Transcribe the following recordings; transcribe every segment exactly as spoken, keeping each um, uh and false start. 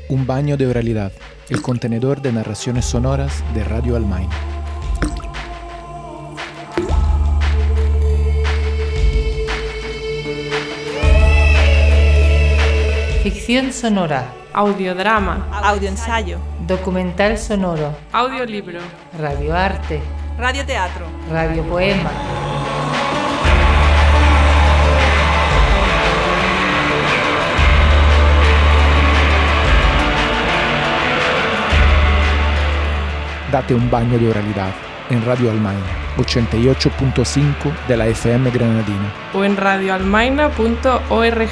Un baño de oralidad, el contenedor de narraciones sonoras de Radio Almaina. Ficción sonora, audiodrama, audioensayo, documental sonoro, audiolibro, radioarte, radioteatro, radiopoema. Date un baño de oralidad en Radio Almaina, ochenta y ocho punto cinco de la F M granadina. O en radio almaina punto org.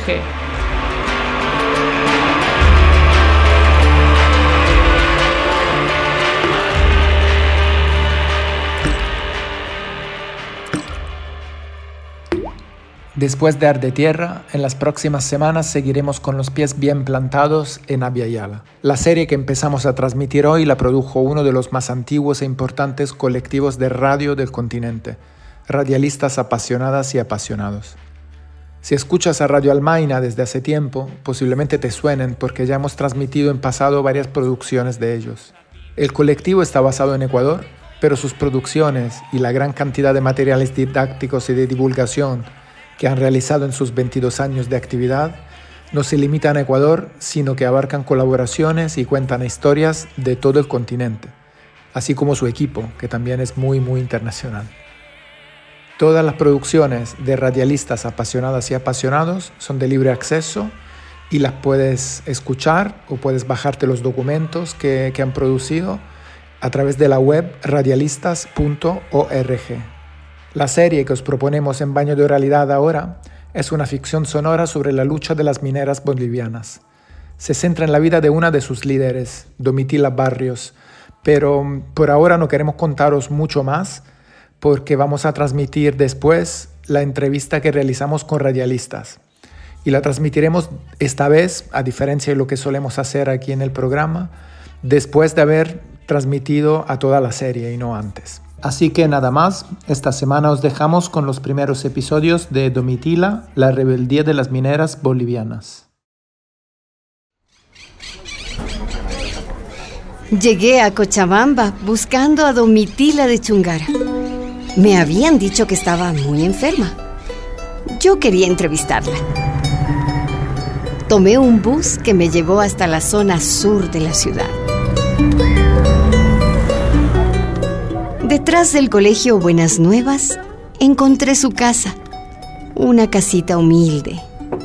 Después de Ar de Tierra, en las próximas semanas seguiremos con los pies bien plantados en Abya Yala. La serie que empezamos a transmitir hoy la produjo uno de los más antiguos e importantes colectivos de radio del continente, radialistas apasionadas y apasionados. Si escuchas a Radio Almaina desde hace tiempo, posiblemente te suenen porque ya hemos transmitido en pasado varias producciones de ellos. El colectivo está basado en Ecuador, pero sus producciones y la gran cantidad de materiales didácticos y de divulgación que han realizado en sus veintidós años de actividad, no se limitan a Ecuador, sino que abarcan colaboraciones y cuentan historias de todo el continente, así como su equipo, que también es muy, muy internacional. Todas las producciones de radialistas apasionadas y apasionados son de libre acceso y las puedes escuchar o puedes bajarte los documentos que, que han producido a través de la web radialistas punto org. La serie que os proponemos en Baño de Oralidad ahora es una ficción sonora sobre la lucha de las mineras bolivianas. Se centra en la vida de una de sus líderes, Domitila Barrios, pero por ahora no queremos contaros mucho más porque vamos a transmitir después la entrevista que realizamos con radialistas. Y la transmitiremos esta vez, a diferencia de lo que solemos hacer aquí en el programa, después de haber transmitido a toda la serie y no antes. Así que nada más, esta semana os dejamos con los primeros episodios de Domitila, la rebeldía de las mineras bolivianas. Llegué a Cochabamba buscando a Domitila de Chungara. Me habían dicho que estaba muy enferma. Yo quería entrevistarla. Tomé un bus que me llevó hasta la zona sur de la ciudad. Detrás del colegio Buenas Nuevas, encontré su casa, una casita humilde.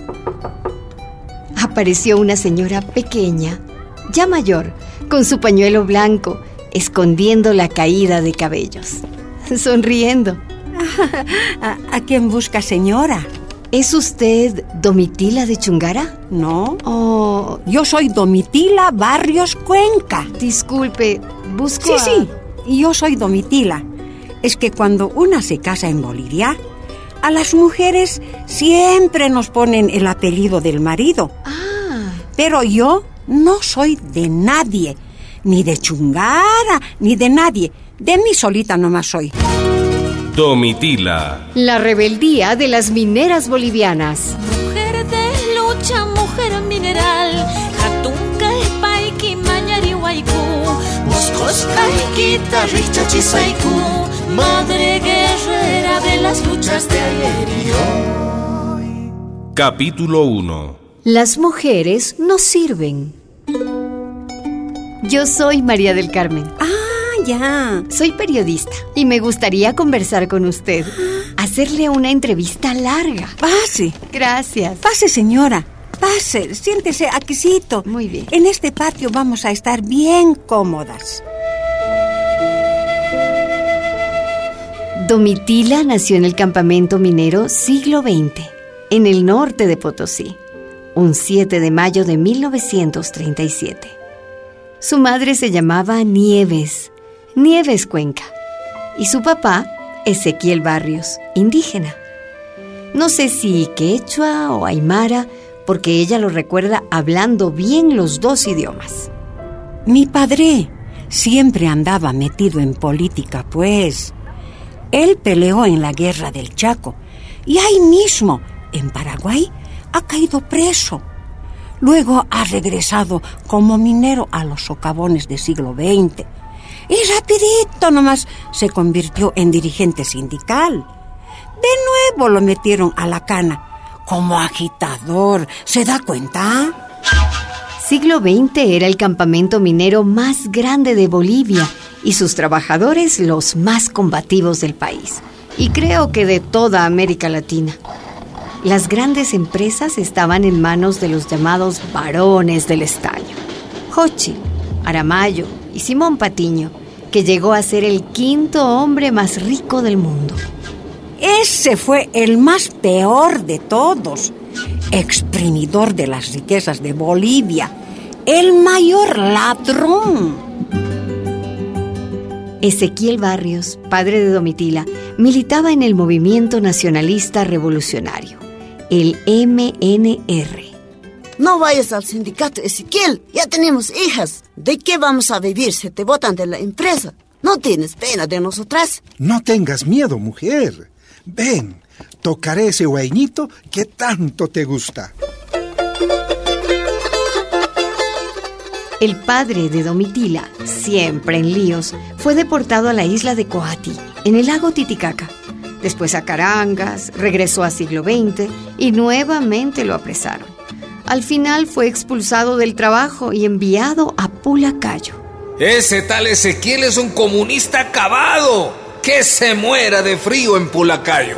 Apareció una señora pequeña, ya mayor, con su pañuelo blanco, escondiendo la caída de cabellos, sonriendo. ¿A, a quién busca, señora? ¿Es usted Domitila de Chungara? No. Oh, yo soy Domitila Barrios Cuenca. Disculpe, busco Sí, a... sí. Y yo soy Domitila. Es que cuando una se casa en Bolivia, a las mujeres siempre nos ponen el apellido del marido. Ah. Pero yo no soy de nadie, ni de Chungara, ni de nadie. De mí solita nomás soy. Domitila. La rebeldía de las mineras bolivianas. Mujer de lucha, mujer mineral. Hatunka, Paiki, Mañari, Huaycú. Madre guerrera de las luchas de ayer y hoy. Capítulo uno. Las mujeres no sirven. Yo soy María del Carmen. Ah, ya. Soy periodista y me gustaría conversar con usted. Hacerle una entrevista larga. Pase. Gracias. Pase, señora. Pase, siéntese aquícito. Muy bien. En este patio vamos a estar bien cómodas. Domitila nació en el campamento minero Siglo veinte, en el norte de Potosí, un siete de mayo de mil novecientos treinta y siete. Su madre se llamaba Nieves, Nieves Cuenca, y su papá, Ezequiel Barrios, indígena. No sé si quechua o aymara, porque ella lo recuerda hablando bien los dos idiomas. Mi padre siempre andaba metido en política, pues. Él peleó en la guerra del Chaco y ahí mismo, en Paraguay, ha caído preso. Luego ha regresado como minero a los socavones del siglo veinte. Y rapidito nomás se convirtió en dirigente sindical. De nuevo lo metieron a la cana como agitador. ¿Se da cuenta? Siglo veinte era el campamento minero más grande de Bolivia y sus trabajadores los más combativos del país. Y creo que de toda América Latina. Las grandes empresas estaban en manos de los llamados varones del estaño. Xochitl, Aramayo y Simón Patiño, que llegó a ser el quinto hombre más rico del mundo. Ese fue el más peor de todos, exprimidor de las riquezas de Bolivia, el mayor ladrón. Ezequiel Barrios, padre de Domitila, militaba en el movimiento nacionalista revolucionario, el M N R. No vayas al sindicato, Ezequiel. Ya tenemos hijas. ¿De qué vamos a vivir si te botan de la empresa? ¿No tienes pena de nosotras? No tengas miedo, mujer. Ven, tocaré ese guainito que tanto te gusta. El padre de Domitila, siempre en líos, fue deportado a la isla de Coati, en el lago Titicaca. Después a Carangas, regresó a siglo veinte y nuevamente lo apresaron. Al final fue expulsado del trabajo y enviado a Pulacayo. Ese tal Ezequiel es un comunista acabado. Que se muera de frío en Pulacayo.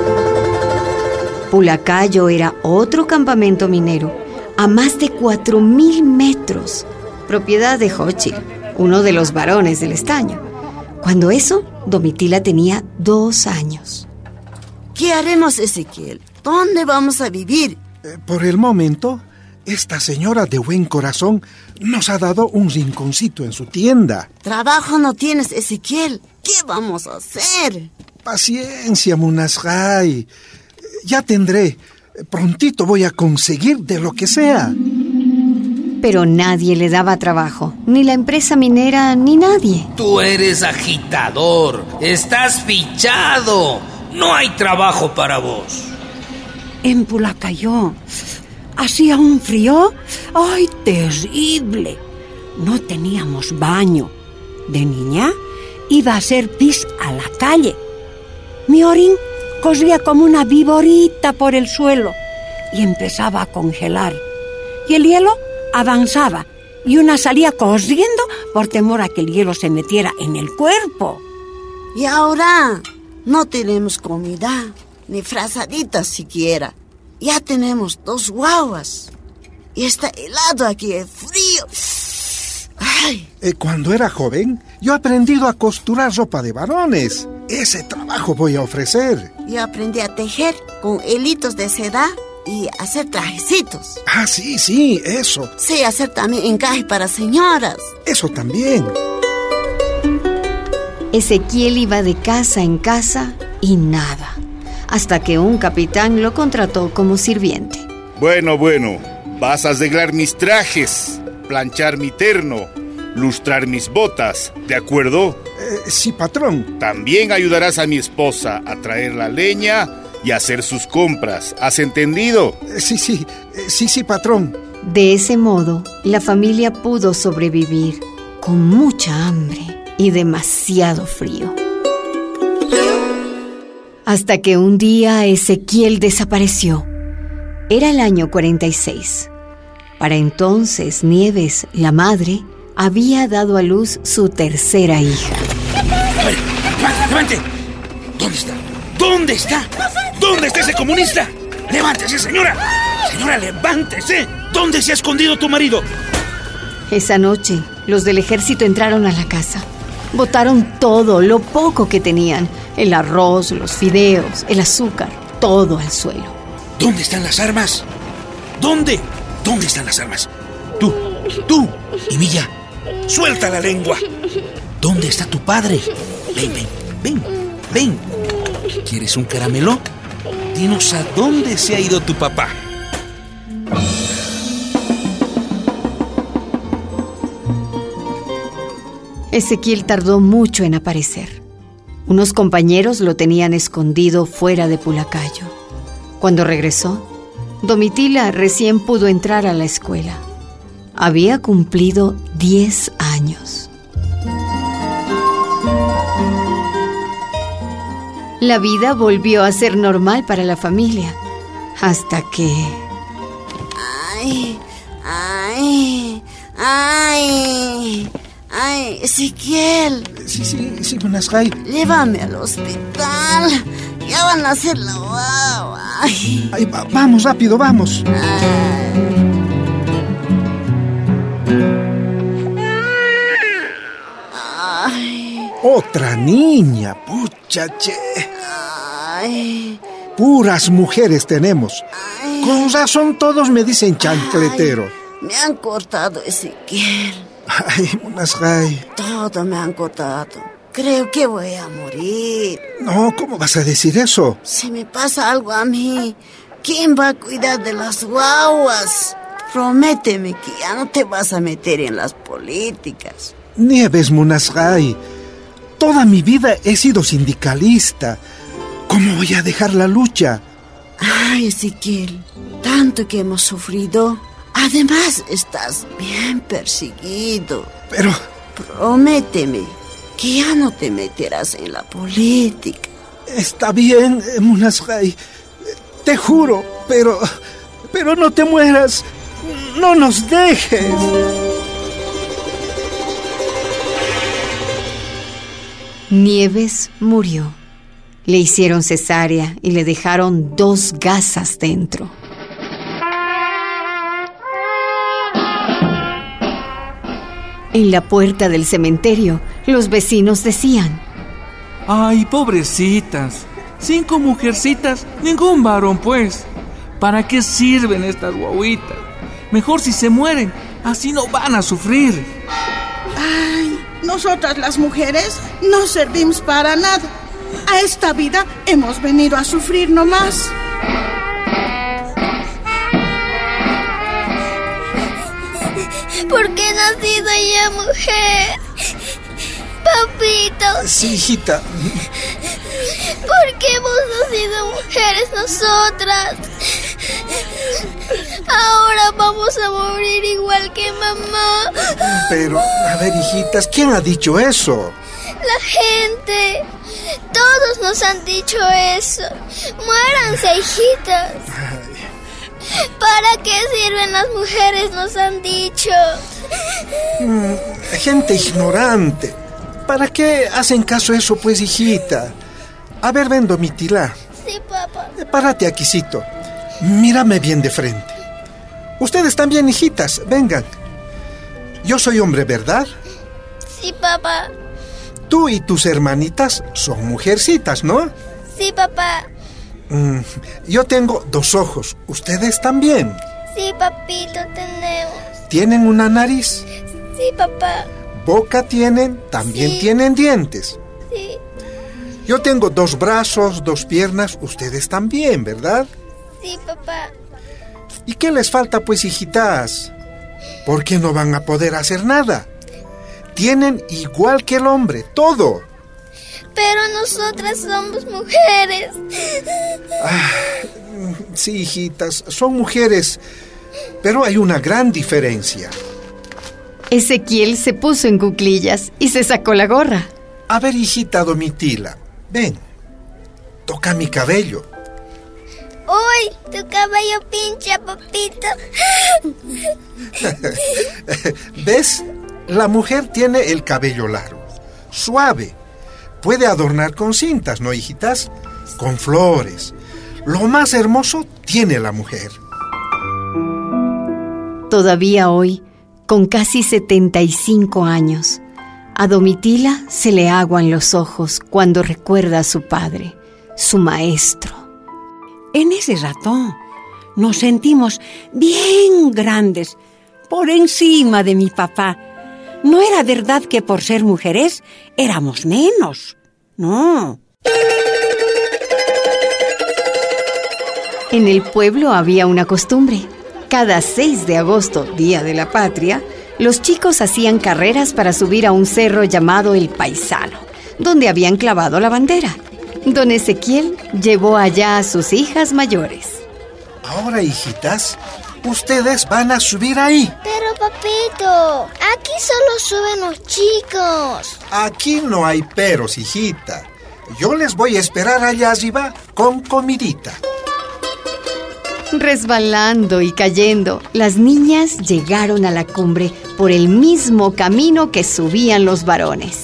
Pulacayo era otro campamento minero, a más de cuatro mil metros, propiedad de Xochitl, uno de los varones del estaño. Cuando eso, Domitila tenía dos años. ¿Qué haremos, Ezequiel? ¿Dónde vamos a vivir? Eh, por el momento, esta señora de buen corazón nos ha dado un rinconcito en su tienda. Trabajo no tienes, Ezequiel. ¿Qué vamos a hacer? Paciencia, Munasjay. Ya tendré. Prontito voy a conseguir de lo que sea. Pero nadie le daba trabajo, ni la empresa minera, ni nadie. Tú eres agitador, estás fichado. No hay trabajo para vos. En Pulacayo hacía un frío, ¡ay, terrible! No teníamos baño. De niña iba a hacer pis a la calle. Mi orín corría como una viborita por el suelo y empezaba a congelar. Y el hielo avanzaba y una salía corriendo por temor a que el hielo se metiera en el cuerpo. Y ahora no tenemos comida, ni frazaditas siquiera. Ya tenemos dos guaguas. Y está helado aquí, es frío. Ay. Eh, cuando era joven, yo he aprendido a costurar ropa de varones. Ese trabajo voy a ofrecer. Yo aprendí a tejer con hilitos de seda y hacer trajecitos. Ah, sí, sí, eso. Sé hacer también encaje para señoras. Eso también. Ezequiel iba de casa en casa y nada, hasta que un capitán lo contrató como sirviente. Bueno, bueno, vas a arreglar mis trajes, planchar mi terno, lustrar mis botas, ¿de acuerdo? Eh, sí, patrón. También ayudarás a mi esposa a traer la leña y a hacer sus compras. ¿Has entendido? Eh, sí, sí, eh, sí, sí, patrón. De ese modo, la familia pudo sobrevivir con mucha hambre y demasiado frío. Hasta que un día Ezequiel desapareció. Era el año cuarenta y seis. Para entonces, Nieves, la madre, había dado a luz su tercera hija. A ver, levante, levante. ¿Dónde está? ¿Dónde está? ¿Dónde está ese comunista? ¡Levántese, señora! Señora, levántese. ¿Dónde se ha escondido tu marido? Esa noche, los del ejército entraron a la casa. Botaron todo, lo poco que tenían. El arroz, los fideos, el azúcar, todo al suelo. ¿Dónde están las armas? ¿Dónde? ¿Dónde están las armas? Tú, tú y Milla, suelta la lengua. ¿Dónde está tu padre? Ven, ven, ven, ven. ¿Quieres un caramelo? Dinos a dónde se ha ido tu papá. Ezequiel tardó mucho en aparecer. Unos compañeros lo tenían escondido fuera de Pulacayo. Cuando regresó, Domitila recién pudo entrar a la escuela. Había cumplido diez años. La vida volvió a ser normal para la familia, hasta que... ¡Ay! ¡Ay! ¡Ay! ¡Ay! Ezequiel. Sí, sí, sí, Munasgai. Llévame al hospital. Ya van a hacer la guagua. Ay. Ay, va, vamos, rápido, vamos. Ay. Otra niña, pucha, che. Ay. Puras mujeres tenemos. Ay. Con razón todos me dicen chancletero. Ay, me han cortado, Ezequiel. Ay, Munasgai. Todo me han cortado. Creo que voy a morir. No, ¿cómo vas a decir eso? Si me pasa algo a mí, ¿quién va a cuidar de las guaguas? Prométeme que ya no te vas a meter en las políticas. Nieves, Munasgai. Toda mi vida he sido sindicalista. ¿Cómo voy a dejar la lucha? Ay, Ezequiel, tanto que hemos sufrido. Además, estás bien perseguido. Pero... Prométeme que ya no te meterás en la política. Está bien, Munasgai. Te juro, pero... Pero no te mueras. No nos dejes. Nieves murió. Le hicieron cesárea y le dejaron dos gasas dentro. En la puerta del cementerio, los vecinos decían: ¡ay, pobrecitas! Cinco mujercitas, ningún varón, pues. ¿Para qué sirven estas guaguitas? Mejor si se mueren, así no van a sufrir. ¡Ay! Nosotras las mujeres no servimos para nada. A esta vida hemos venido a sufrir nomás. ¿Por qué he nacido ya mujer? Papito. Sí, hijita. ¿Por qué hemos nacido mujeres nosotras? Ahora vamos a morir igual que mamá. Pero, a ver, hijitas, ¿quién ha dicho eso? La gente. Todos nos han dicho eso. Muéranse, hijitas. ¿Para qué sirven las mujeres? Nos han dicho. Mm, gente ignorante. ¿Para qué hacen caso a eso, pues, hijita? A ver, ven, Domitila. Sí, papá. Párate aquícito. Mírame bien de frente. Ustedes también, hijitas, vengan. Yo soy hombre, ¿verdad? Sí, papá. Tú y tus hermanitas son mujercitas, ¿no? Sí, papá. Mm, yo tengo dos ojos. ¿Ustedes también? Sí, papito, tenemos. ¿Tienen una nariz? Sí, papá. ¿Boca tienen? ¿También sí. tienen dientes? Sí. Yo tengo dos brazos, dos piernas. Ustedes también, ¿verdad? Sí, papá. ¿Y qué les falta, pues, hijitas? ¿Por qué no van a poder hacer nada? Tienen igual que el hombre, todo. Pero nosotras somos mujeres. Ah, sí, hijitas, son mujeres, pero hay una gran diferencia. Ezequiel se puso en cuclillas y se sacó la gorra. A ver, hijita Domitila, ven, toca mi cabello. ¡Uy! Tu cabello pincha, papito. ¿Ves? La mujer tiene el cabello largo, suave. Puede adornar con cintas, ¿no, hijitas? Con flores. Lo más hermoso tiene la mujer. Todavía hoy, con casi setenta y cinco años, a Domitila se le aguan los ojos cuando recuerda a su padre, su maestro. En ese rato nos sentimos bien grandes, por encima de mi papá. No era verdad que por ser mujeres éramos menos, no. En el pueblo había una costumbre. Cada seis de agosto, Día de la Patria, los chicos hacían carreras para subir a un cerro llamado El Paisano, donde habían clavado la bandera. Don Ezequiel llevó allá a sus hijas mayores. Ahora, hijitas, ustedes van a subir ahí. Pero, papito, aquí solo suben los chicos. Aquí no hay peros, hijita. Yo les voy a esperar allá arriba con comidita. Resbalando y cayendo, las niñas llegaron a la cumbre por el mismo camino que subían los varones.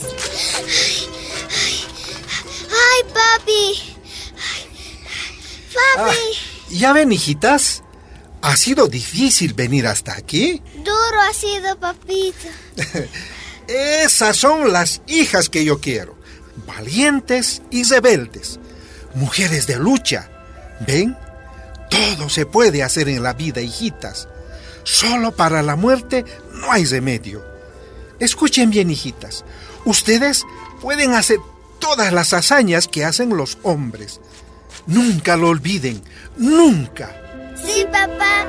¡Ay, papi! ¡Papi! Ah, ¿ya ven, hijitas? ¿Ha sido difícil venir hasta aquí? Duro ha sido, papito. Esas son las hijas que yo quiero. Valientes y rebeldes. Mujeres de lucha. ¿Ven? Todo se puede hacer en la vida, hijitas. Solo para la muerte no hay remedio. Escuchen bien, hijitas. Ustedes pueden hacer todas las hazañas que hacen los hombres. Nunca lo olviden. Nunca. Sí, papá.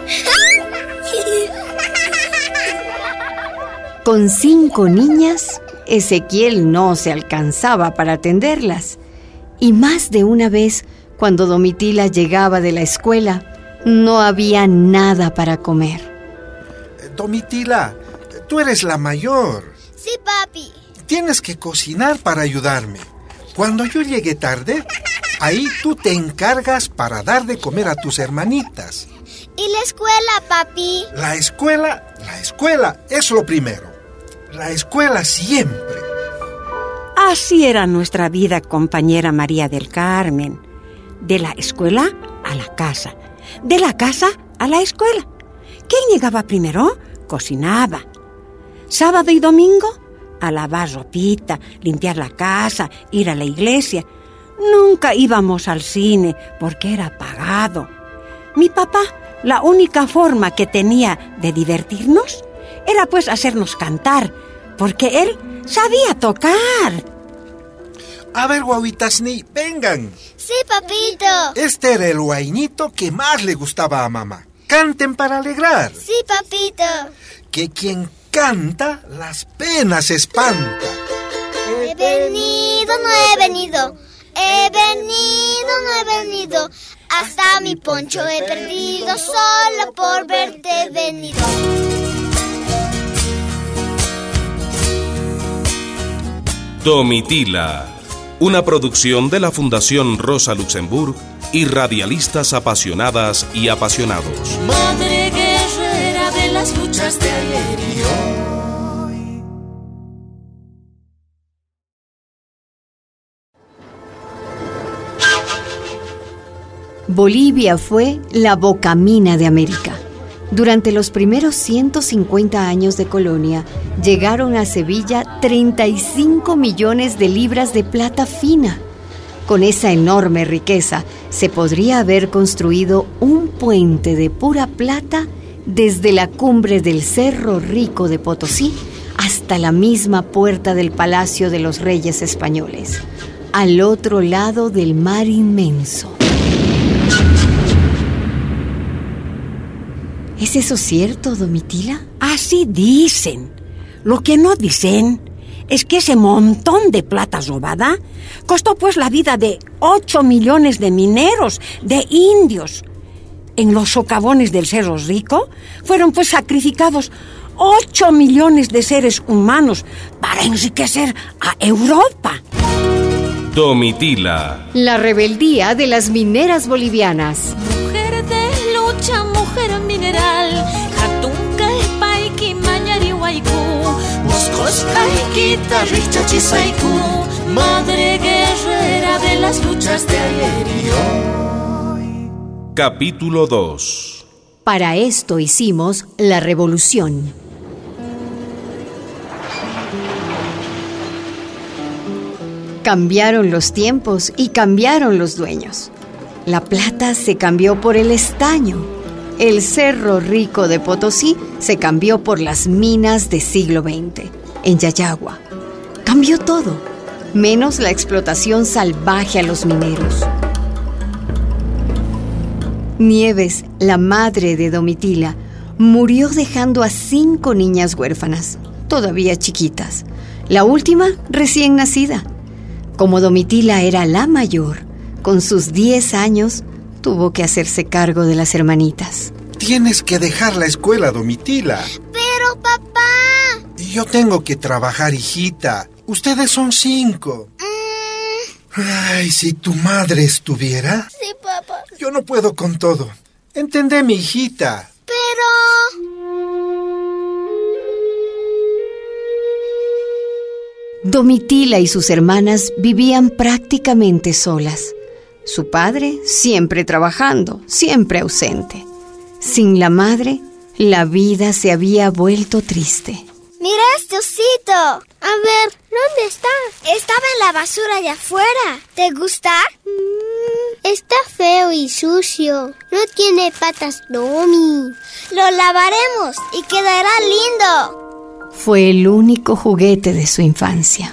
Con cinco niñas, Ezequiel no se alcanzaba para atenderlas. Y más de una vez, cuando Domitila llegaba de la escuela, no había nada para comer. Domitila, tú eres la mayor. Sí, papi. Tienes que cocinar para ayudarme. Cuando yo llegue tarde, ahí tú te encargas para dar de comer a tus hermanitas. ¿Y la escuela, papi? La escuela, la escuela es lo primero. La escuela siempre. Así era nuestra vida, compañera María del Carmen. De la escuela a la casa. De la casa a la escuela. ¿Quién llegaba primero? Cocinaba. Sábado y domingo, a lavar ropita, limpiar la casa, ir a la iglesia. Nunca íbamos al cine porque era pagado. Mi papá, la única forma que tenía de divertirnos era pues hacernos cantar, porque él sabía tocar. A ver, guaguitas, ni vengan. Sí, papito. Este era el guainito que más le gustaba a mamá. Canten para alegrar. Sí, papito. Que quien canta, las penas espanta. He venido, no he venido. He venido, no he venido. Hasta mi poncho he perdido solo por verte venido. Domitila, una producción de la Fundación Rosa Luxemburg y radialistas apasionadas y apasionados. Madre guerrera de las luchas de ayer y hoy. Bolivia fue la bocamina de América. Durante los primeros ciento cincuenta años de colonia, llegaron a Sevilla treinta y cinco millones de libras de plata fina. Con esa enorme riqueza, se podría haber construido un puente de pura plata desde la cumbre del Cerro Rico de Potosí hasta la misma puerta del Palacio de los Reyes Españoles, al otro lado del mar inmenso. ¿Es eso cierto, Domitila? Así dicen. Lo que no dicen es que ese montón de plata robada costó pues la vida de ocho millones de mineros, de indios. En los socavones del Cerro Rico fueron pues sacrificados ocho millones de seres humanos para enriquecer a Europa. Domitila. La rebeldía de las mineras bolivianas. Mujer de lucha, mujer mineral. Katunka, Paiki, Mañari, Huaycú. Moscosca, Iquita, Richa, Chisaiku. Madre guerrera de las luchas de ayer y hoy. Capítulo dos. Para esto hicimos la revolución. Cambiaron los tiempos y cambiaron los dueños. La plata se cambió por el estaño. El Cerro Rico de Potosí se cambió por las minas de siglo veinte, en Yayagua. Cambió todo, menos la explotación salvaje a los mineros. Nieves, la madre de Domitila, murió dejando a cinco niñas huérfanas, todavía chiquitas. La última, recién nacida. Como Domitila era la mayor, con sus diez años, tuvo que hacerse cargo de las hermanitas. Tienes que dejar la escuela, Domitila. Pero, papá... Yo tengo que trabajar, hijita. Ustedes son cinco. Mm. Ay, si tu madre estuviera... Sí, papá. Yo no puedo con todo. Entendé, mi hijita. Pero... Domitila y sus hermanas vivían prácticamente solas. Su padre siempre trabajando, siempre ausente. Sin la madre, la vida se había vuelto triste. ¡Mira este osito! A ver, ¿dónde está? Estaba en la basura de afuera. ¿Te gusta? Mm, está feo y sucio. No tiene patas, Domi. Lo lavaremos y quedará lindo. Fue el único juguete de su infancia.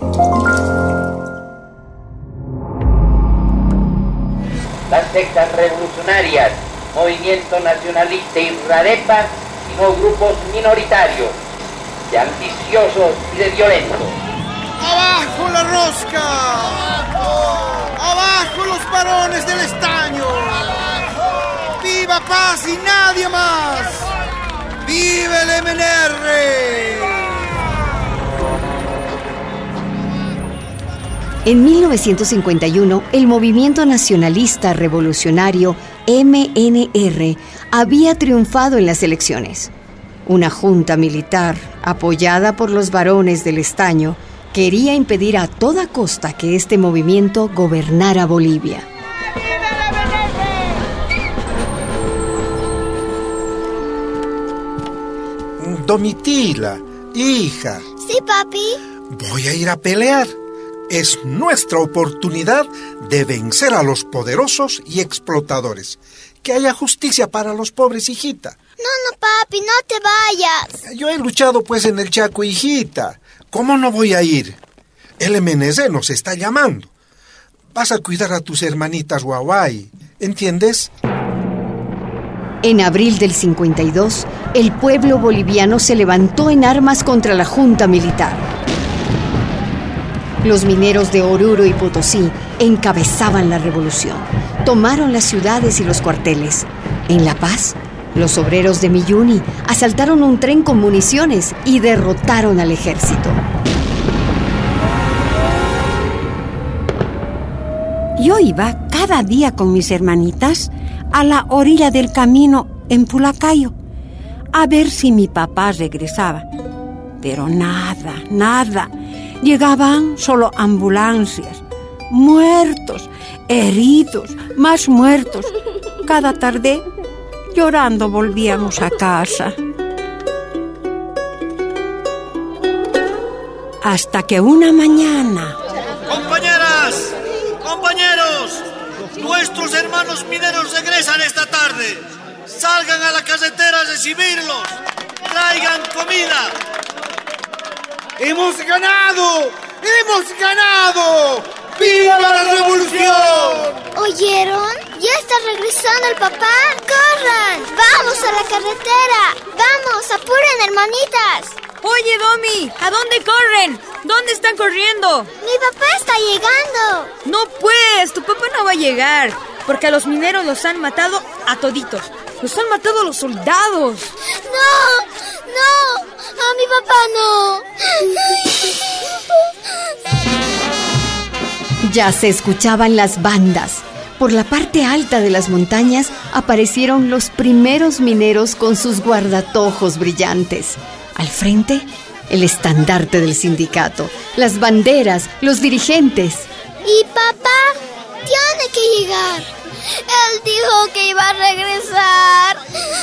Las sectas revolucionarias, Movimiento Nacionalista y Radepa, sino grupos minoritarios, de ambiciosos y de violentos. ¡Abajo la rosca! ¡Abajo los varones del estaño! ¡Viva Paz y nadie más! ¡Viva el M N R! En mil novecientos cincuenta y uno, el movimiento nacionalista revolucionario M N R había triunfado en las elecciones. Una junta militar, apoyada por los varones del estaño, quería impedir a toda costa que este movimiento gobernara Bolivia. Domitila, hija. Sí, papi. Voy a ir a pelear. Es nuestra oportunidad de vencer a los poderosos y explotadores. Que haya justicia para los pobres, hijita. No, no, papi, no te vayas. Yo he luchado pues en el Chaco, hijita. ¿Cómo no voy a ir? El M N C nos está llamando. Vas a cuidar a tus hermanitas Huawai, ¿entiendes? En abril del cincuenta y dos, el pueblo boliviano se levantó en armas contra la junta militar. Los mineros de Oruro y Potosí encabezaban la revolución. Tomaron las ciudades y los cuarteles. En La Paz, los obreros de Milluni asaltaron un tren con municiones y derrotaron al ejército. Yo iba cada día con mis hermanitas a la orilla del camino en Pulacayo a ver si mi papá regresaba. Pero nada, nada. Llegaban solo ambulancias, muertos, heridos, más muertos. Cada tarde, llorando, volvíamos a casa. Hasta que una mañana... ¡Compañeras! ¡Compañeros! Nuestros hermanos mineros regresan esta tarde. Salgan a la carretera a recibirlos. Traigan comida. ¡Hemos ganado! ¡Hemos ganado! ¡Viva la revolución! ¿Oyeron? ¿Ya está regresando el papá? ¡Corran! ¡Vamos a la carretera! ¡Vamos! ¡Apuren, hermanitas! Oye, Domi, ¿a dónde corren? ¿Dónde están corriendo? ¡Mi papá está llegando! No pues, tu papá no va a llegar, porque a los mineros los han matado a toditos. Los han matado a los soldados. ¡No! ¡No! ¡A mi papá no! Ya se escuchaban las bandas. Por la parte alta de las montañas aparecieron los primeros mineros con sus guardatojos brillantes. Al frente, el estandarte del sindicato, las banderas, los dirigentes. ¿Y papá? Tiene que llegar. Él dijo que iba a regresar.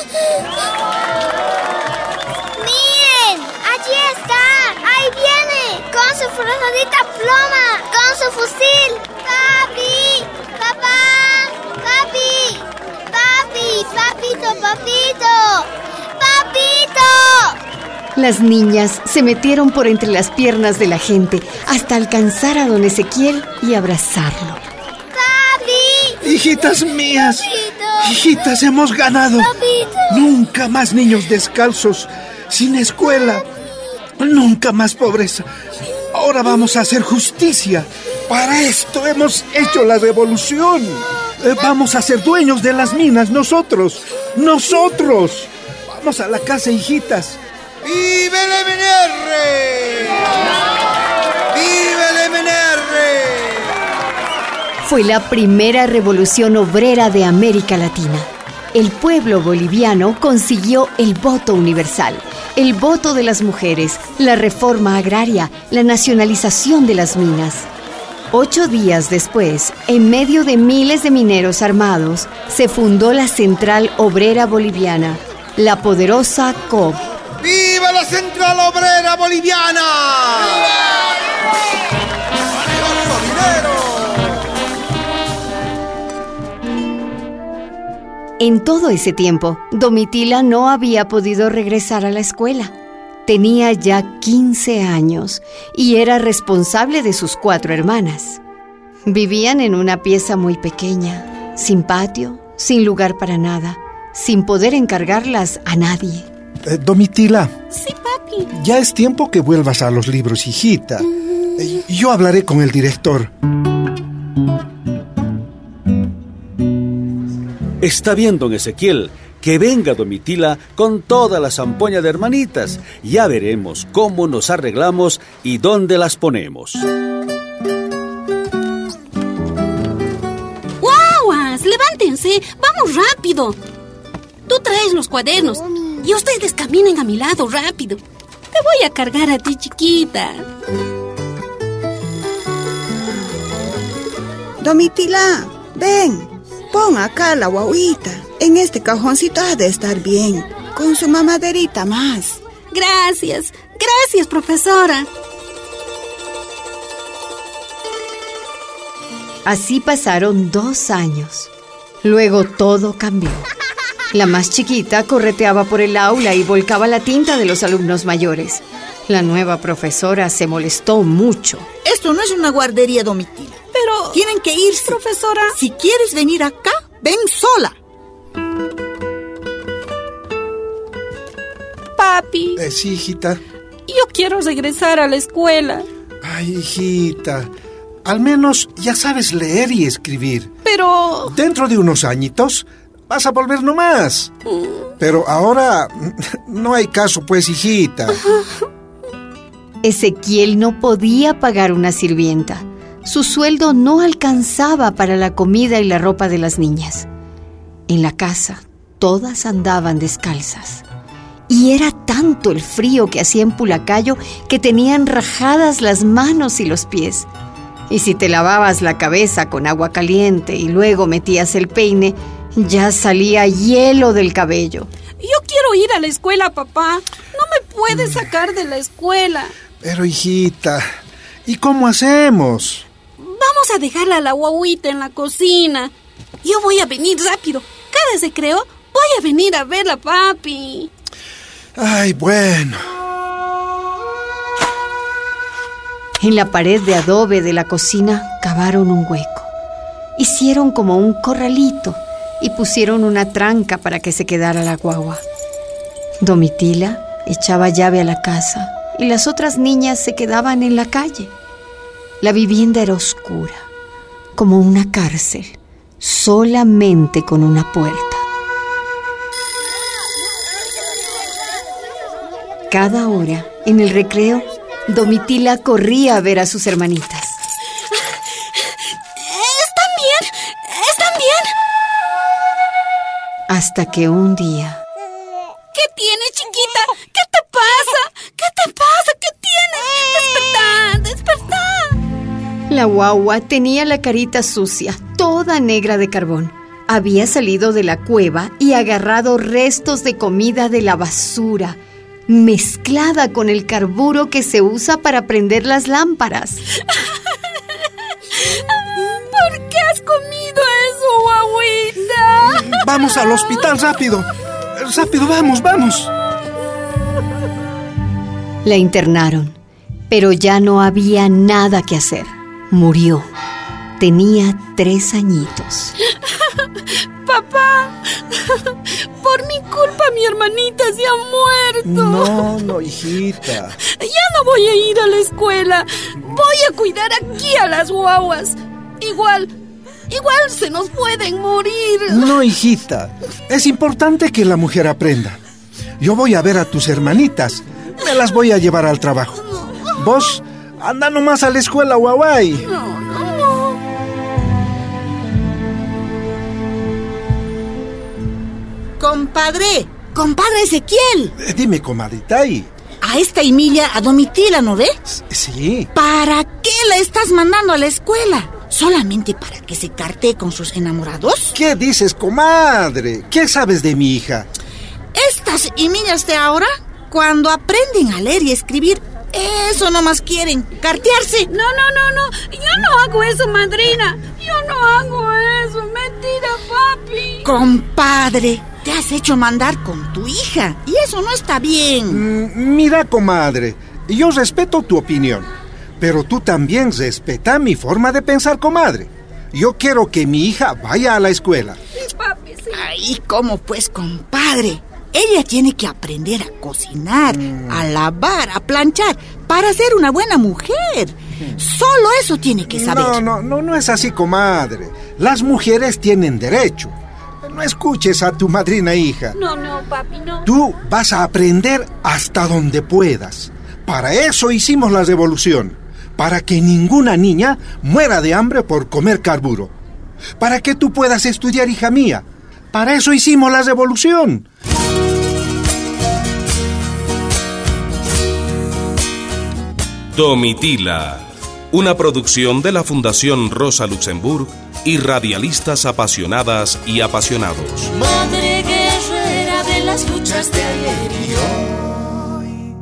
¡Miren! ¡Allí está! ¡Ahí viene! Con su frazadita ploma, con su fusil. ¡Papi! ¡Papá! ¡Papi! ¡Papi! ¡Papito! ¡Papito! ¡Papito! Las niñas se metieron por entre las piernas de la gente hasta alcanzar a don Ezequiel y abrazarlo. ¡Papi! Hijitas mías, ¡Papito! hijitas, hemos ganado. ¡Papito! Nunca más niños descalzos, sin escuela, nunca más pobreza. Ahora vamos a hacer justicia. Para esto hemos hecho la revolución. Eh, vamos a ser dueños de las minas, nosotros. ¡Nosotros! Vamos a la casa, hijitas. ¡Vive el M N R! ¡Vive el M N R! Fue la primera revolución obrera de América Latina. El pueblo boliviano consiguió el voto universal, el voto de las mujeres, la reforma agraria, la nacionalización de las minas. Ocho días después, en medio de miles de mineros armados, se fundó la Central Obrera Boliviana, la poderosa C O B. ¡Viva la Central Obrera Boliviana! En todo ese tiempo, Domitila no había podido regresar a la escuela. Tenía ya quince años y era responsable de sus cuatro hermanas. Vivían en una pieza muy pequeña, sin patio, sin lugar para nada, sin poder encargarlas a nadie. Eh, Domitila. Sí, papi. Ya es tiempo que vuelvas a los libros, hijita. Eh, yo hablaré con el director. Está bien, don Ezequiel. Que venga Domitila con toda la zampoña de hermanitas. Ya veremos cómo nos arreglamos y dónde las ponemos. ¡Guauas! ¡Levántense! ¡Vamos rápido! Tú traes los cuadernos y ustedes caminen a mi lado rápido. Te voy a cargar a ti, chiquita. Domitila, ven. Pon acá la guauita. En este cajoncito ha de estar bien, con su mamaderita más. Gracias, gracias, profesora. Así pasaron dos años. Luego todo cambió. La más chiquita correteaba por el aula y volcaba la tinta de los alumnos mayores. La nueva profesora se molestó mucho. Esto no es una guardería, Domitila. Pero... tienen que irse. Profesora... Si quieres venir acá, ven sola. Papi. Eh, sí, hijita. Yo quiero regresar a la escuela. Ay, hijita. Al menos ya sabes leer y escribir. Pero... dentro de unos añitos vas a volver nomás. Mm. Pero ahora no hay caso, pues, hijita. Ezequiel no podía pagar una sirvienta. Su sueldo no alcanzaba para la comida y la ropa de las niñas. En la casa, todas andaban descalzas. Y era tanto el frío que hacía en Pulacayo que tenían rajadas las manos y los pies. Y si te lavabas la cabeza con agua caliente y luego metías el peine, ya salía hielo del cabello. Yo quiero ir a la escuela, papá. No me puedes sacar de la escuela. Pero, hijita, ¿y cómo hacemos? Vamos a dejarla a la guauita en la cocina. Yo voy a venir rápido. Cada recreo voy a venir a verla, papi. Ay, bueno. En la pared de adobe de la cocina cavaron un hueco. Hicieron como un corralito y pusieron una tranca para que se quedara la guagua. Domitila echaba llave a la casa y las otras niñas se quedaban en la calle. La vivienda era oscura, como una cárcel, solamente con una puerta. Cada hora, en el recreo, Domitila corría a ver a sus hermanitas. ¿Están bien? ¿Están bien? Hasta que un día... ¿Qué tienes, chiquita? ¿Qué te pasa? ¿Qué te pasa? ¿Qué tienes? ¡Despertá! ¡Despertá! La guagua tenía la carita sucia, toda negra de carbón. Había salido de la cueva y agarrado restos de comida de la basura, mezclada con el carburo que se usa para prender las lámparas. ¿Por qué has comido eso, guaguita? Vamos al hospital, rápido. Rápido, vamos, vamos. La internaron, pero ya no había nada que hacer. Murió. Tenía tres añitos. Papá, por mi culpa mi hermanita se ha muerto. No, no, hijita. Ya no voy a ir a la escuela. Voy a cuidar aquí a las guaguas. Igual, Igual se nos pueden morir. No, hijita. Es importante que la mujer aprenda. Yo voy a ver a tus hermanitas. Me las voy a llevar al trabajo. Vos, anda nomás a la escuela, guaguay. No, no, no. Compadre, compadre Ezequiel. Eh, dime, comadrita, ¿y? A esta Emilia, a Domitila, ¿no ve? Sí. ¿Para qué la estás mandando a la escuela? ¿Solamente para que se cartee con sus enamorados? ¿Qué dices, comadre? ¿Qué sabes de mi hija? Estas Emilias de ahora, cuando aprenden a leer y escribir, eso nomás quieren, cartearse. No, no, no, no. Yo no hago eso, madrina. Yo no hago eso. Mentira, papi. Compadre, te has hecho mandar con tu hija y eso no está bien. Mm, mira, comadre, yo respeto tu opinión, pero tú también respeta mi forma de pensar, comadre. Yo quiero que mi hija vaya a la escuela. Sí, papi, sí. Ay, ¿cómo pues, compadre? Ella tiene que aprender a cocinar, mm. a lavar, a planchar, para ser una buena mujer. Solo eso tiene que saber. No, no, no, no es así, comadre. Las mujeres tienen derecho. No escuches a tu madrina hija. No, no, papi, no. Tú vas a aprender hasta donde puedas. Para eso hicimos la revolución. Para que ninguna niña muera de hambre por comer carburo. Para que tú puedas estudiar, hija mía. Para eso hicimos la revolución. Domitila, una producción de la Fundación Rosa Luxemburg y radialistas apasionadas y apasionados. Madre guerrera de las luchas de ayer y hoy.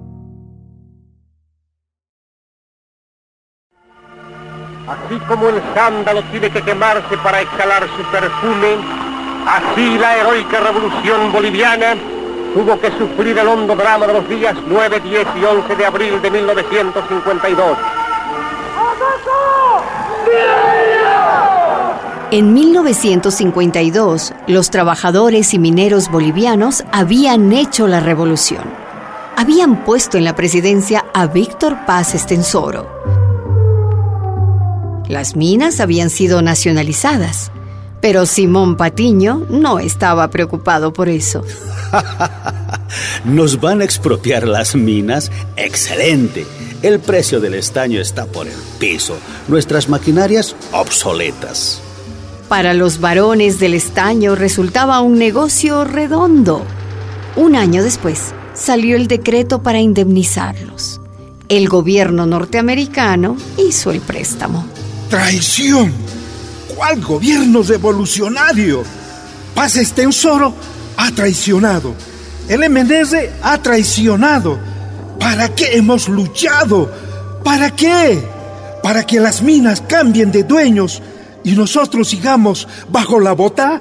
Así como el sándalo tiene que quemarse para exhalar su perfume, así la heroica revolución boliviana tuvo que sufrir el hondo drama de los días nueve, diez y once de abril de mil novecientos cincuenta y dos. En mil novecientos cincuenta y dos, los trabajadores y mineros bolivianos habían hecho la revolución. Habían puesto en la presidencia a Víctor Paz Estenssoro. Las minas habían sido nacionalizadas, pero Simón Patiño no estaba preocupado por eso. ¿Nos van a expropiar las minas? ¡Excelente! El precio del estaño está por el piso. Nuestras maquinarias obsoletas. Para los varones del estaño resultaba un negocio redondo. Un año después salió el decreto para indemnizarlos. El gobierno norteamericano hizo el préstamo. ¡Traición! ¿Cuál gobierno revolucionario? Paz Estenssoro ha traicionado. El M N S ha traicionado. ¿Para qué hemos luchado? ¿Para qué? ¿Para que las minas cambien de dueños y nosotros sigamos bajo la bota?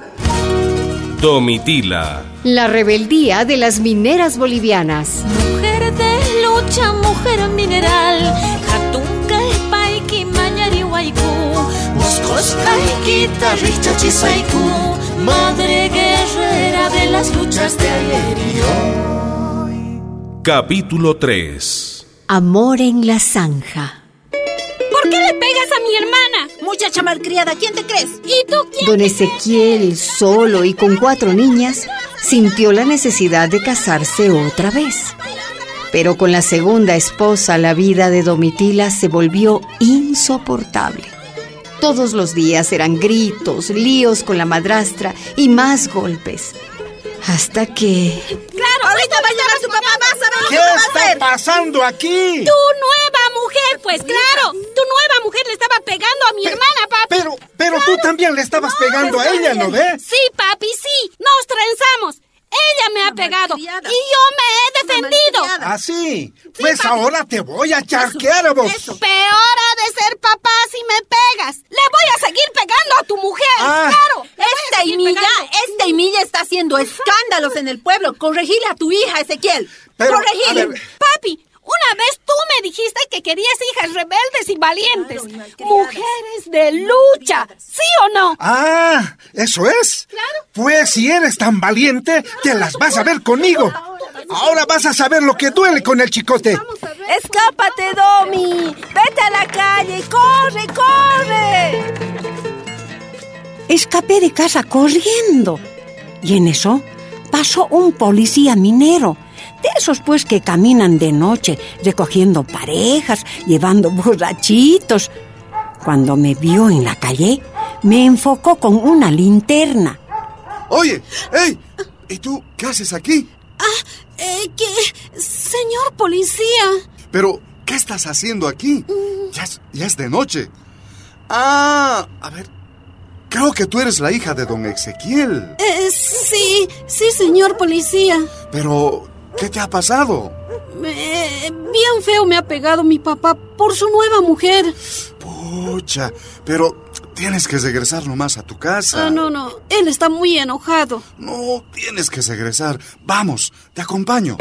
Domitila. La rebeldía de las mineras bolivianas. Mujer de lucha, mujer mineral. Jatunka, Paiki, Mañari, Huaycú. Moscosca, Iquita, Richa, Chisaiku. Madre guerrera de las luchas de ayer y hoy. Capítulo tres. Amor en la zanja. ¿Por qué le pegas a mi hermana? Muchacha malcriada, ¿quién te crees? ¿Y tú quién? Don Ezequiel, solo y con cuatro niñas, sintió la necesidad de casarse otra vez. Pero con la segunda esposa, la vida de Domitila se volvió insoportable. Todos los días eran gritos, líos con la madrastra y más golpes. Hasta que... ¡Claro! ¡Ahorita va a llegar tu papá! ¡Vas a ver lo ¿Qué que va a está hacer! pasando aquí? ¡Tu nueva mujer! Pues claro, tu nueva mujer le estaba pegando a mi Pe- hermana, papi. Pero, pero Claro. tú también le estabas No, pegando a está ella, bien. ¿no ves? Sí, papi, sí. Nos trenzamos. Ella me ha pegado y yo me he defendido. Así. Pues ahora te voy a charquear a vos. Peor ha de ser papá si me pegas. Le voy a seguir pegando a tu mujer. Ah. Claro. Esta Emilia, esta Emilia está haciendo escándalos en el pueblo. Corregile a tu hija, Ezequiel. Pero, Corregile. a ver. Papi, una vez tú me dijiste que querías hijas rebeldes y valientes. Mujeres de lucha. ¿Sí o no? Ah, ¿eso es? Claro. Pues si eres tan valiente, te las vas a ver conmigo. Ahora vas a saber lo que duele con el chicote. Escápate, Domi. Vete a la calle. Corre, corre. escapé de casa corriendo. Y en eso pasó un policía minero, de esos pues que caminan de noche, recogiendo parejas, llevando borrachitos. Cuando me vio en la calle, me enfocó con una linterna. Oye, hey, ¿y tú qué haces aquí? Ah, eh, que... Señor policía. Pero, ¿qué estás haciendo aquí? Mm. Ya, es, ya es de noche. Ah, a ver, creo que tú eres la hija de don Ezequiel. Eh, sí, sí, señor policía. Pero, ¿qué te ha pasado? Eh, bien feo me ha pegado mi papá por su nueva mujer. Pucha, pero tienes que regresar nomás a tu casa. Ah, no, no, él está muy enojado. No, tienes que regresar. Vamos, te acompaño.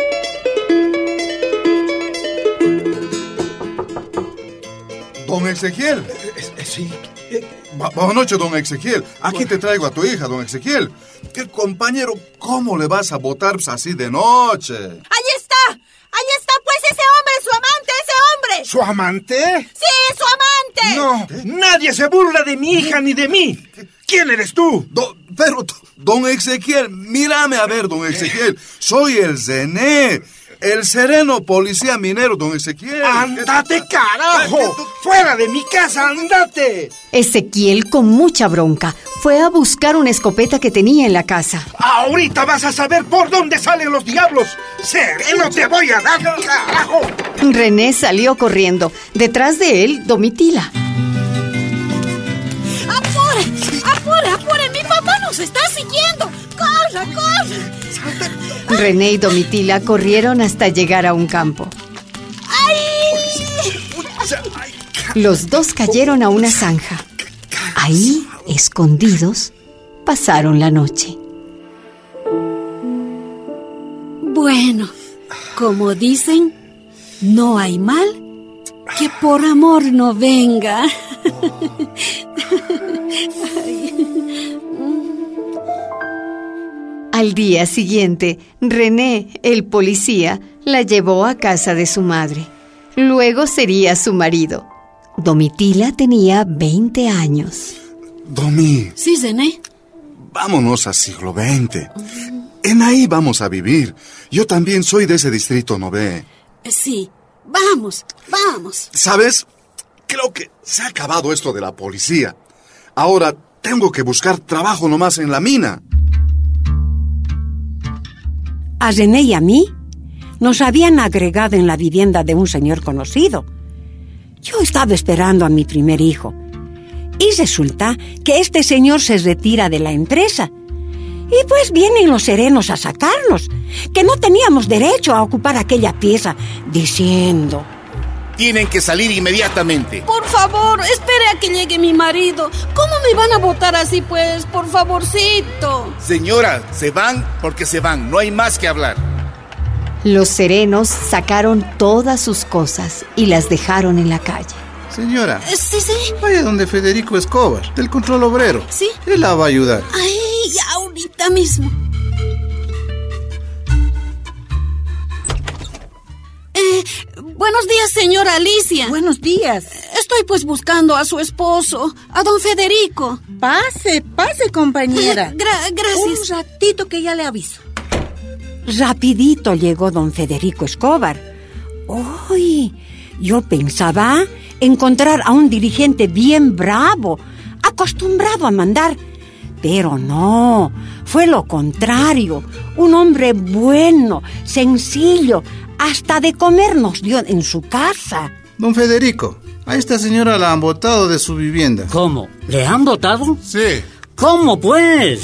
Don Ezequiel. Eh, sí. Buenas noches, don Ezequiel. Aquí te traigo a tu hija, don Ezequiel. ¿Qué compañero, cómo le vas a botar así de noche? ¡Ahí está! ¡Ahí está, pues, ese hombre, su amante, ese hombre! ¿Su amante? ¡Sí, su amante! No, ¿qué? Nadie se burla de mi hija ni de mí. ¿Quién eres tú? Do, pero, don Ezequiel, mírame a ver, don Ezequiel. Soy el Zené, el sereno policía minero, don Ezequiel. ¡Ándate, carajo! ¡Fuera de mi casa, ándate! Ezequiel, con mucha bronca, fue a buscar una escopeta que tenía en la casa. ¡Ahorita vas a saber por dónde salen los diablos! ¡Sereno te voy a dar, carajo! René salió corriendo. Detrás de él, Domitila. ¡Apure! ¡Apure, apure! ¡Mi papá nos está siguiendo! ¡Corra, corra! René y Domitila corrieron hasta llegar a un campo. ¡Ay! Los dos cayeron a una zanja. Ahí, escondidos, pasaron la noche. Bueno, como dicen, no hay mal que por amor no venga. Al día siguiente, René, el policía, la llevó a casa de su madre. Luego sería su marido. Domitila tenía veinte años. Domi. Sí, Zené. Vámonos al siglo veinte. En ahí vamos a vivir. Yo también soy de ese distrito, ¿no ve? Sí, vamos, vamos. ¿Sabes? Creo que se ha acabado esto de la policía. Ahora tengo que buscar trabajo nomás en la mina. A René y a mí nos habían agregado en la vivienda de un señor conocido. Yo estaba esperando a mi primer hijo. Y resulta que este señor se retira de la empresa. Y pues vienen los serenos a sacarnos, que no teníamos derecho a ocupar aquella pieza, diciendo... Tienen que salir inmediatamente. Por favor, espere a que llegue mi marido. ¿Cómo me van a botar así, pues? Por favorcito. Señora, se van porque se van. No hay más que hablar. Los serenos sacaron todas sus cosas y las dejaron en la calle. Señora. Eh, sí, sí. Vaya donde Federico Escobar, del control obrero. Sí. Él la va a ayudar. Ay, ahorita mismo. Eh, buenos días, señora Alicia. Buenos días. Estoy pues buscando a su esposo, a don Federico. Pase, pase, compañera. Gra- gracias. Un ratito que ya le aviso. Rapidito llegó don Federico Escobar. ¡Uy! Yo pensaba encontrar a un dirigente bien bravo, acostumbrado a mandar. Pero no, fue lo contrario. Un hombre bueno, sencillo, hasta de comer nos dio en su casa. Don Federico, a esta señora la han botado de su vivienda. ¿Cómo? ¿Le han botado? Sí. ¿Cómo pues?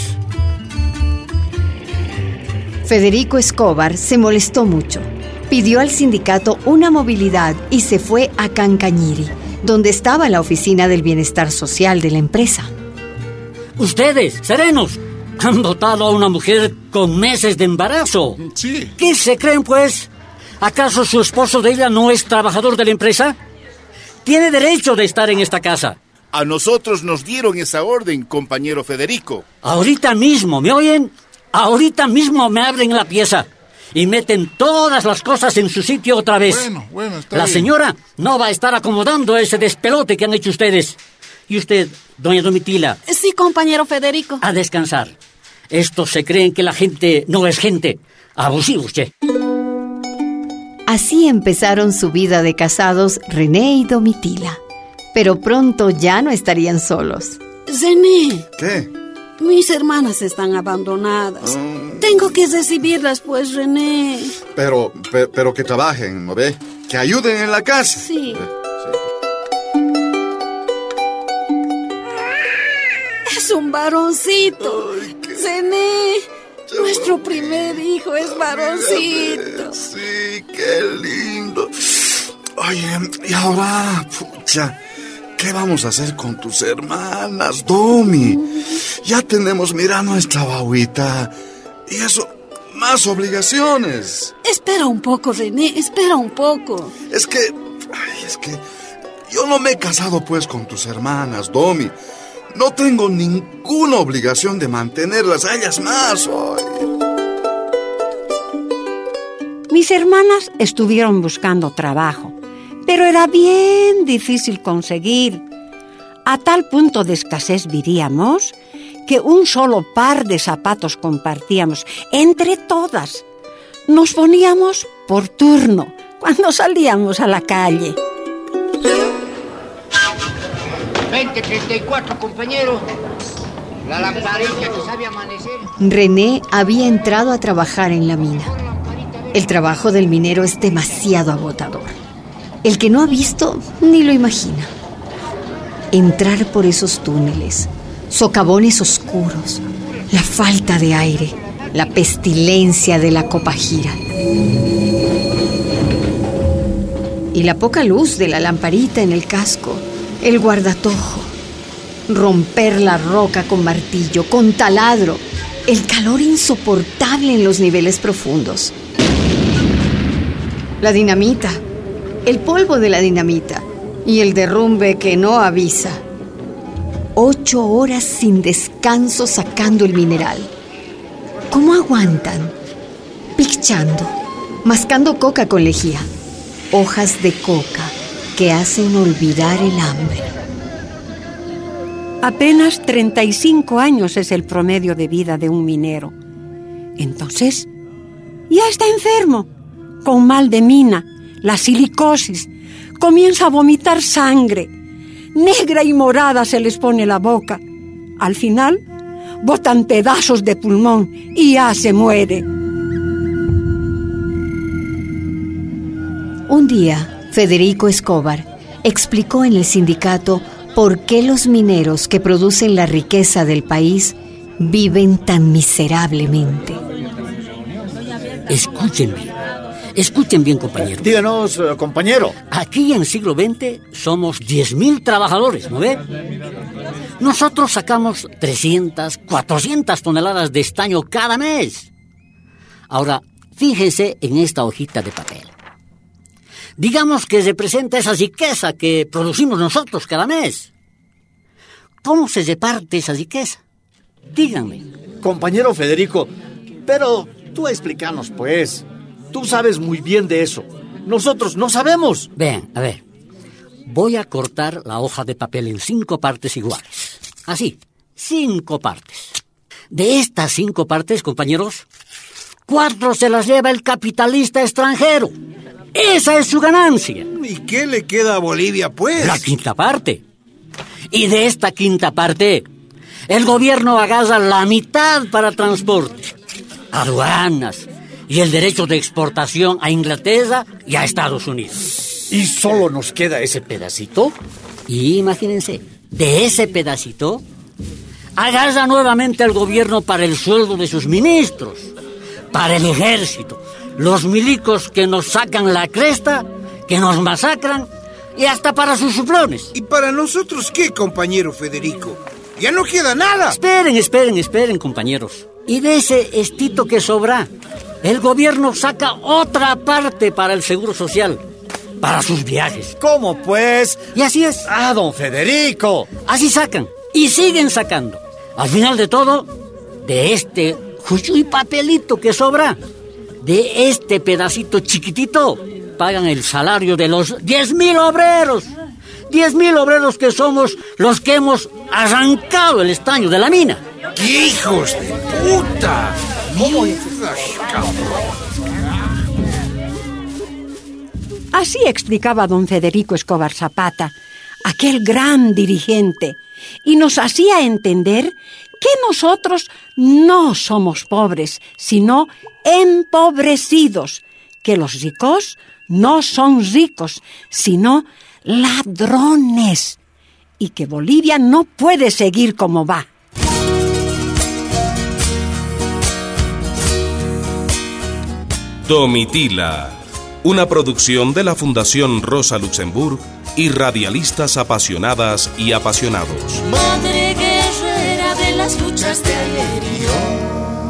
Federico Escobar se molestó mucho. Pidió al sindicato una movilidad y se fue a Cancañiri, donde estaba la oficina del bienestar social de la empresa. Ustedes, serenos, han botado a una mujer con meses de embarazo. Sí. ¿Qué se creen, pues? ¿Acaso su esposo de ella no es trabajador de la empresa? Tiene derecho de estar en esta casa. A nosotros nos dieron esa orden, compañero Federico. Ahorita mismo, ¿me oyen? Ahorita mismo me abren la pieza y meten todas las cosas en su sitio otra vez. Bueno, bueno, está La bien. señora no va a estar acomodando ese despelote que han hecho ustedes. ¿Y usted, doña Domitila? Sí, compañero Federico. A descansar. Estos se creen que la gente no es gente. Abusivos, che. Así empezaron su vida de casados René y Domitila. Pero pronto ya no estarían solos. René. ¿Qué? Mis hermanas están abandonadas. Mm. Tengo que recibirlas, pues, René. Pero, pero, pero que trabajen, ¿no ve? Que ayuden en la casa. Sí. Es un varoncito. Ay, qué... René, nuestro primer hijo es varoncito. Sí, qué lindo. Oye, y ahora, pucha, ¿qué vamos a hacer con tus hermanas, Domi? Ya tenemos, mira, nuestra guagüita. Y eso, más obligaciones. Espera un poco, René, espera un poco. Es que, ay, es que yo no me he casado, pues, con tus hermanas, Domi. No tengo ninguna obligación de mantenerlas a ellas más hoy. Mis hermanas estuvieron buscando trabajo, pero era bien difícil conseguir. A tal punto de escasez vivíamos que un solo par de zapatos compartíamos entre todas. Nos poníamos por turno cuando salíamos a la calle. veinte treinta y cuatro, compañero. La lamparilla que sabe amanecer. René había entrado a trabajar en la mina. El trabajo del minero es demasiado agotador. El que no ha visto, ni lo imagina. Entrar por esos túneles, socavones oscuros, la falta de aire, la pestilencia de la copajira. Y la poca luz de la lamparita en el casco, el guardatojo, romper la roca con martillo, con taladro, el calor insoportable en los niveles profundos. La dinamita, el polvo de la dinamita y el derrumbe que no avisa. Ocho horas sin descanso sacando el mineral. ¿Cómo aguantan? Pichando, mascando coca con lejía, hojas de coca que hacen olvidar el hambre. Apenas treinta y cinco años es el promedio de vida de un minero. Entonces, ya está enfermo, con mal de mina, la silicosis. Comienza a vomitar sangre. Negra y morada se les pone la boca. Al final, botan pedazos de pulmón y ya se muere. Un día, Federico Escobar explicó en el sindicato por qué los mineros que producen la riqueza del país viven tan miserablemente. Escuchen bien, escuchen bien, compañero. Díganos, compañero. Aquí en siglo veinte somos diez mil trabajadores, ¿no ve? Nosotros sacamos trescientas, cuatrocientas toneladas de estaño cada mes. Ahora, fíjense en esta hojita de papel. Digamos que representa esa riqueza que producimos nosotros cada mes. ¿Cómo se reparte esa riqueza? Díganme. Compañero Federico, pero tú explícanos, pues. Tú sabes muy bien de eso. Nosotros no sabemos. Vean, a ver. Voy a cortar la hoja de papel en cinco partes iguales. Así, cinco partes. De estas cinco partes, compañeros, cuatro se las lleva el capitalista extranjero. Esa es su ganancia. ¿Y qué le queda a Bolivia, pues? La quinta parte. Y de esta quinta parte, el gobierno agarra la mitad para transporte, aduanas y el derecho de exportación a Inglaterra y a Estados Unidos. ¿Y solo nos queda ese pedacito? Y imagínense, de ese pedacito, agarra nuevamente el gobierno para el sueldo de sus ministros, para el ejército, los milicos que nos sacan la cresta, que nos masacran, y hasta para sus suplones. ¿Y para nosotros qué, compañero Federico? ¡Ya no queda nada! Esperen, esperen, esperen, compañeros. Y de ese estito que sobra, el gobierno saca otra parte para el seguro social, para sus viajes. ¿Cómo, pues? Y así es. ¡Ah, don Federico! Así sacan, y siguen sacando. Al final de todo, de este y papelito que sobra, de este pedacito chiquitito, pagan el salario de los diez mil obreros, Diez mil obreros que somos los que hemos arrancado el estaño de la mina. ¡Qué hijos de puta! Así explicaba don Federico Escobar Zapata, aquel gran dirigente, y nos hacía entender que nosotros no somos pobres, sino empobrecidos, que los ricos no son ricos, sino ladrones, y que Bolivia no puede seguir como va. Domitila, una producción de la Fundación Rosa Luxemburg y radialistas apasionadas y apasionados. Madre guerrera de las luchas de ayer y hoy.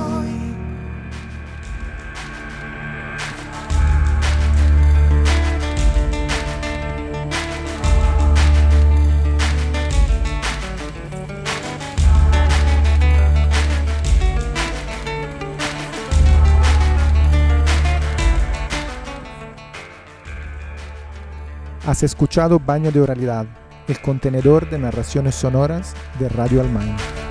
Has escuchado Baño de Oralidad, el contenedor de narraciones sonoras de Radio Almain.